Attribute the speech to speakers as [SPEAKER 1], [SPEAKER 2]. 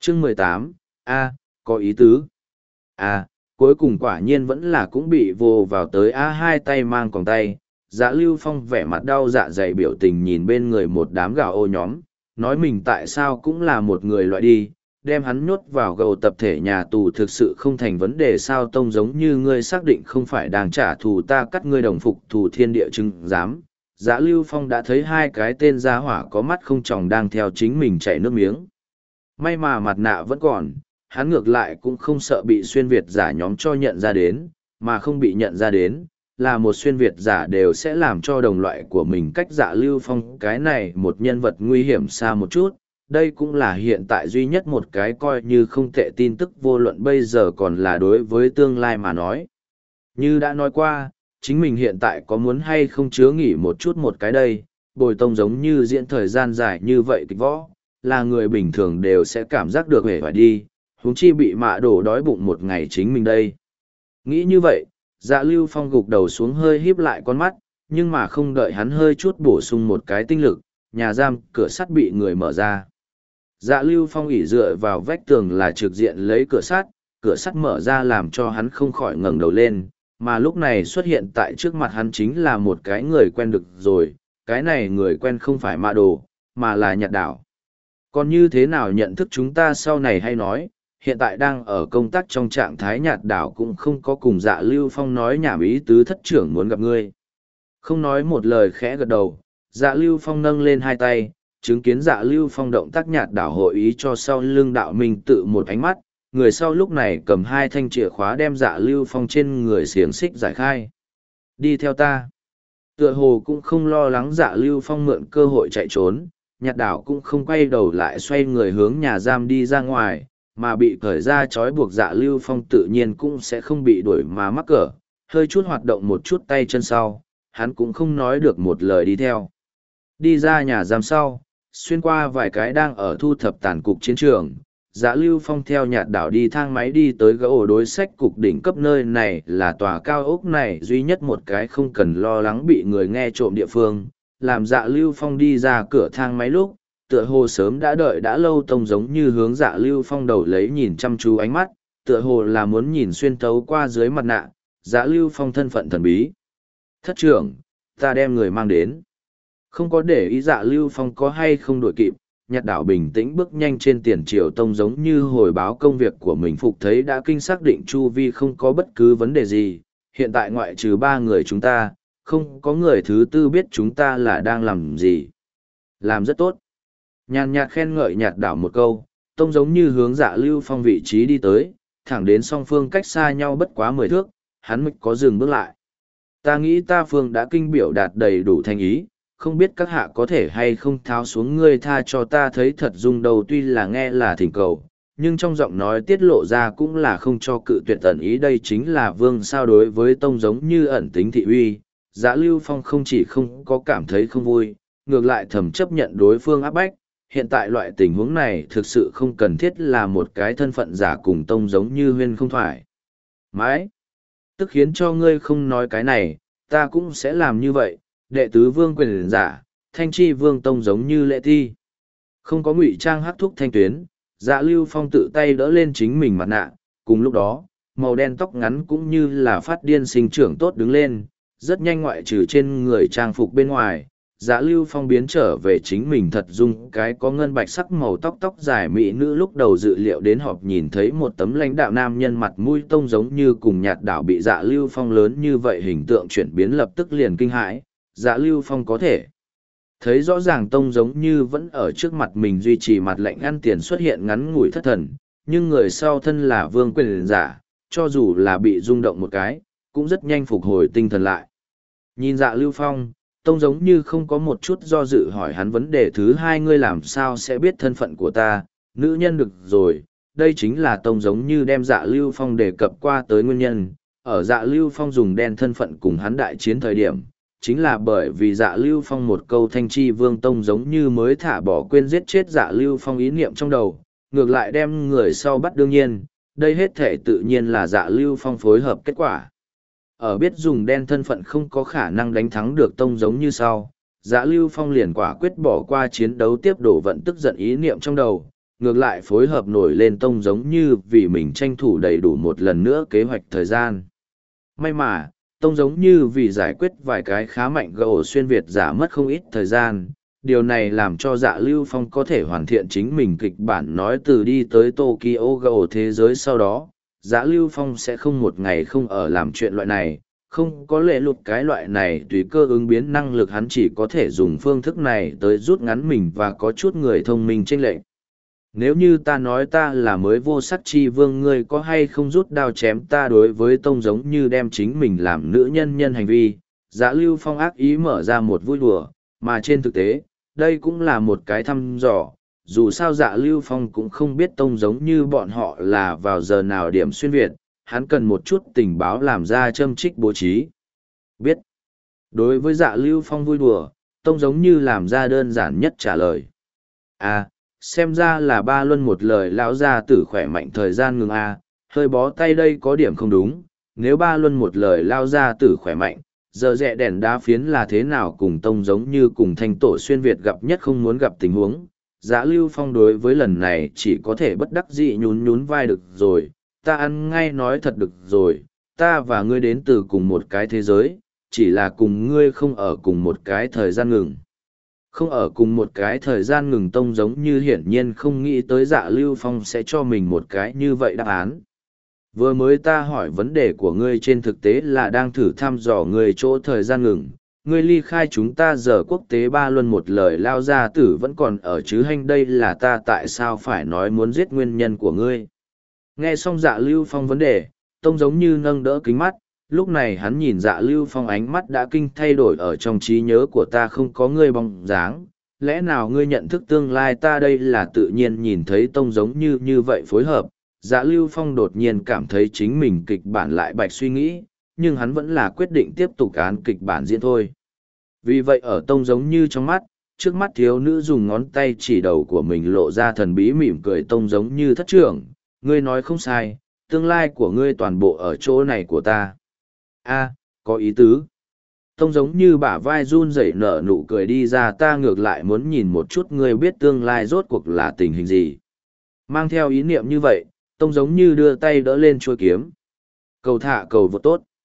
[SPEAKER 1] Chương 18, A, có ý tứ. Cuối cùng quả nhiên vẫn là cũng bị vồ vào tới hai tay mang còng tay. Dạ Lưu Phong vẻ mặt đau dạ dày biểu tình nhìn bên người một đám gà ô nhóm, nói mình tại sao cũng là một người loại đi, đem hắn nhốt vào gầu tập thể nhà tù thực sự không thành vấn đề sao. Tông giống như ngươi xác định không phải đang trả thù ta cắt ngươi đồng phục thù thiên địa chứng giám. Dạ Lưu Phong đã thấy hai cái tên gia hỏa có mắt không tròng đang theo chính mình chảy nước miếng. May mà mặt nạ vẫn còn, hắn ngược lại cũng không sợ bị xuyên Việt giả nhóm cho nhận ra đến, mà không bị nhận ra đến, là một xuyên Việt giả đều sẽ làm cho đồng loại của mình cách Dạ Lưu Phong cái này một nhân vật nguy hiểm xa một chút. Đây cũng là hiện tại duy nhất một cái coi như không tệ tin tức vô luận bây giờ còn là đối với tương lai mà nói. Như đã nói qua, chính mình hiện tại có muốn hay không chứa nghỉ một chút một cái đây, bồi tông giống như diễn thời gian dài như vậy kịch võ, là người bình thường đều sẽ cảm giác được hề phải đi, huống chi bị mạ đổ đói bụng một ngày chính mình đây. Nghĩ như vậy, Dạ Lưu Phong gục đầu xuống hơi híp lại con mắt, nhưng mà không đợi hắn hơi chút bổ sung một cái tinh lực, nhà giam cửa sắt bị người mở ra. Dạ Lưu Phong ỉ dựa vào vách tường là trực diện lấy cửa sắt mở ra làm cho hắn không khỏi ngẩng đầu lên, mà lúc này xuất hiện tại trước mặt hắn chính là một cái người quen được rồi, cái này người quen không phải mạ đồ, mà là Nhạt Đảo. Còn như thế nào nhận thức chúng ta sau này hay nói, hiện tại đang ở công tác trong trạng thái Nhạt Đảo cũng không có cùng Dạ Lưu Phong nói nhảm ý tứ thất trưởng muốn gặp ngươi. Không nói một lời khẽ gật đầu, Dạ Lưu Phong nâng lên hai tay, chứng kiến Dạ Lưu Phong động tác Nhạt Đảo hội ý cho sau lưng đạo minh tự một ánh mắt, người sau lúc này cầm hai thanh chìa khóa đem Dạ Lưu Phong trên người xiềng xích giải khai. Đi theo ta. Tựa hồ cũng không lo lắng Dạ Lưu Phong mượn cơ hội chạy trốn, Nhạt Đảo cũng không quay đầu lại xoay người hướng nhà giam đi ra ngoài, mà bị cởi ra trói buộc Dạ Lưu Phong tự nhiên cũng sẽ không bị đuổi mà mắc cỡ, hơi chút hoạt động một chút tay chân sau, hắn cũng không nói được một lời đi theo. Đi ra nhà giam sau, xuyên qua vài cái đang ở thu thập tàn cục chiến trường, Dạ Lưu Phong theo Nhạt Đảo đi thang máy đi tới gỗ đối sách cục đỉnh cấp, nơi này là tòa cao ốc này duy nhất một cái không cần lo lắng bị người nghe trộm địa phương. Làm Dạ Lưu Phong đi ra cửa thang máy lúc, tựa hồ sớm đã đợi đã lâu tông giống như hướng Dạ Lưu Phong đầu lấy nhìn chăm chú ánh mắt, tựa hồ là muốn nhìn xuyên thấu qua dưới mặt nạ, Dạ Lưu Phong thân phận thần bí. Thất trưởng, ta đem người mang đến. Không có để ý Dạ Lưu Phong có hay không đuổi kịp, Nhạt Đảo bình tĩnh bước nhanh trên tiền triều tông giống như hồi báo công việc của mình phục thấy đã kinh xác định chu vi không có bất cứ vấn đề gì, hiện tại ngoại trừ ba người chúng ta, không có người thứ tư biết chúng ta là đang làm gì. Làm rất tốt. Nhàn nhạt khen ngợi Nhạt Đảo một câu, tông giống như hướng Dạ Lưu Phong vị trí đi tới, thẳng đến song phương cách xa nhau bất quá 10 thước, hắn mới có dừng bước lại. Ta nghĩ ta phương đã kinh biểu đạt đầy đủ thành ý, không biết các hạ có thể hay không tháo xuống ngươi tha cho ta thấy thật dung đầu, tuy là nghe là thỉnh cầu, nhưng trong giọng nói tiết lộ ra cũng là không cho cự tuyệt ẩn ý. Đây chính là vương sao đối với tông giống như ẩn tính thị uy. Dạ Lưu Phong không chỉ không có cảm thấy không vui, ngược lại thầm chấp nhận đối phương áp bách. Hiện tại loại tình huống này thực sự không cần thiết là một cái thân phận giả cùng tông giống như huyên không thoải mái. Tức khiến cho ngươi không nói cái này, ta cũng sẽ làm như vậy. Đệ tứ vương quyền giả, thanh chi vương tông giống như lệ thi. Không có ngụy trang hắc thúc thanh tuyến, Dạ Lưu Phong tự tay đỡ lên chính mình mặt nạ, cùng lúc đó, màu đen tóc ngắn cũng như là phát điên sinh trưởng tốt đứng lên, rất nhanh ngoại trừ trên người trang phục bên ngoài. Dạ Lưu Phong biến trở về chính mình thật dung cái có ngân bạch sắc màu tóc dài mỹ nữ lúc đầu dự liệu đến họp nhìn thấy một tấm lãnh đạo nam nhân mặt mũi tông giống như cùng Nhạt Đảo bị Dạ Lưu Phong lớn như vậy hình tượng chuyển biến lập tức liền kinh hãi. Dạ Lưu Phong có thể thấy rõ ràng tông giống như vẫn ở trước mặt mình duy trì mặt lạnh ăn tiền xuất hiện ngắn ngủi thất thần, nhưng người sau thân là vương quyền giả, cho dù là bị rung động một cái, cũng rất nhanh phục hồi tinh thần lại. Nhìn Dạ Lưu Phong, tông giống như không có một chút do dự hỏi hắn vấn đề thứ hai, ngươi làm sao sẽ biết thân phận của ta, nữ nhân được rồi. Đây chính là tông giống như đem Dạ Lưu Phong đề cập qua tới nguyên nhân, ở Dạ Lưu Phong dùng đen thân phận cùng hắn đại chiến thời điểm. Chính là bởi vì Dạ Lưu Phong một câu thanh chi vương tông giống như mới thả bỏ quên giết chết Dạ Lưu Phong ý niệm trong đầu, ngược lại đem người sau bắt. Đương nhiên, đây hết thể tự nhiên là Dạ Lưu Phong phối hợp kết quả. Ở biết dùng đen thân phận không có khả năng đánh thắng được tông giống như sau, Dạ Lưu Phong liền quả quyết bỏ qua chiến đấu tiếp đổ vận tức giận ý niệm trong đầu, ngược lại phối hợp nổi lên tông giống như vì mình tranh thủ đầy đủ một lần nữa kế hoạch thời gian. May mà, tông giống như vì giải quyết vài cái khá mạnh gỗ xuyên Việt giả mất không ít thời gian. Điều này làm cho Dạ Lưu Phong có thể hoàn thiện chính mình kịch bản nói từ đi tới Tokyo gỗ thế giới sau đó. Dạ Lưu Phong sẽ không một ngày không ở làm chuyện loại này, không có lệ lụt cái loại này tùy cơ ứng biến năng lực, hắn chỉ có thể dùng phương thức này tới rút ngắn mình và có chút người thông minh chênh lệch. Nếu như ta nói ta là mới vô sắc chi vương, ngươi có hay không rút đao chém ta? Đối với tông giống như đem chính mình làm nữ nhân nhân hành vi, Dạ Lưu Phong ác ý mở ra một vui đùa, mà trên thực tế, đây cũng là một cái thăm dò. Dù sao Dạ Lưu Phong cũng không biết tông giống như bọn họ là vào giờ nào điểm xuyên Việt, hắn cần một chút tình báo làm ra châm trích bố trí. Biết. Đối với Dạ Lưu Phong vui đùa, tông giống như làm ra đơn giản nhất trả lời. À, xem ra là ba luân một lời lão gia tử khỏe mạnh thời gian ngừng a, hơi bó tay đây có điểm không đúng. Nếu ba luân một lời lao gia tử khỏe mạnh, giờ rẽ đèn đá phiến là thế nào? Cùng tông giống như cùng thanh tổ xuyên Việt gặp nhất không muốn gặp tình huống. Dạ Lưu Phong đối với lần này chỉ có thể bất đắc dĩ nhún nhún vai. Được rồi, ta ăn ngay nói thật, được rồi, ta và ngươi đến từ cùng một cái thế giới, chỉ là cùng ngươi không ở cùng một cái thời gian ngừng. Không ở cùng một cái thời gian ngừng, tông giống như hiển nhiên không nghĩ tới Dạ Lưu Phong sẽ cho mình một cái như vậy đáp án. Vừa mới ta hỏi vấn đề của ngươi trên thực tế là đang thử thăm dò ngươi chỗ thời gian ngừng. Ngươi ly khai chúng ta giờ quốc tế ba luân một lời lao gia tử vẫn còn ở chứ hành, đây là ta tại sao phải nói muốn giết nguyên nhân của ngươi. Nghe xong Dạ Lưu Phong vấn đề, tông giống như nâng đỡ kính mắt, lúc này hắn nhìn Dạ Lưu Phong ánh mắt đã kinh thay đổi. Ở trong trí nhớ của ta không có ngươi bóng dáng, lẽ nào ngươi nhận thức tương lai ta? Đây là tự nhiên nhìn thấy tông giống như vậy phối hợp, Dạ Lưu Phong đột nhiên cảm thấy chính mình kịch bản lại bạch suy nghĩ, nhưng hắn vẫn là quyết định tiếp tục án kịch bản diễn thôi. Vì vậy ở tông giống như trong mắt, trước mắt thiếu nữ dùng ngón tay chỉ đầu của mình lộ ra thần bí mỉm cười. Tông giống như thất trưởng, ngươi nói không sai, tương lai của ngươi toàn bộ ở chỗ này của ta. A, có ý tứ. Tông giống như bả vai run rẩy nở nụ cười đi ra, ta ngược lại muốn nhìn một chút ngươi biết tương lai rốt cuộc là tình hình gì. Mang theo ý niệm như vậy, tông giống như đưa tay đỡ lên chuôi kiếm. Cầu thả cầu vô tốt.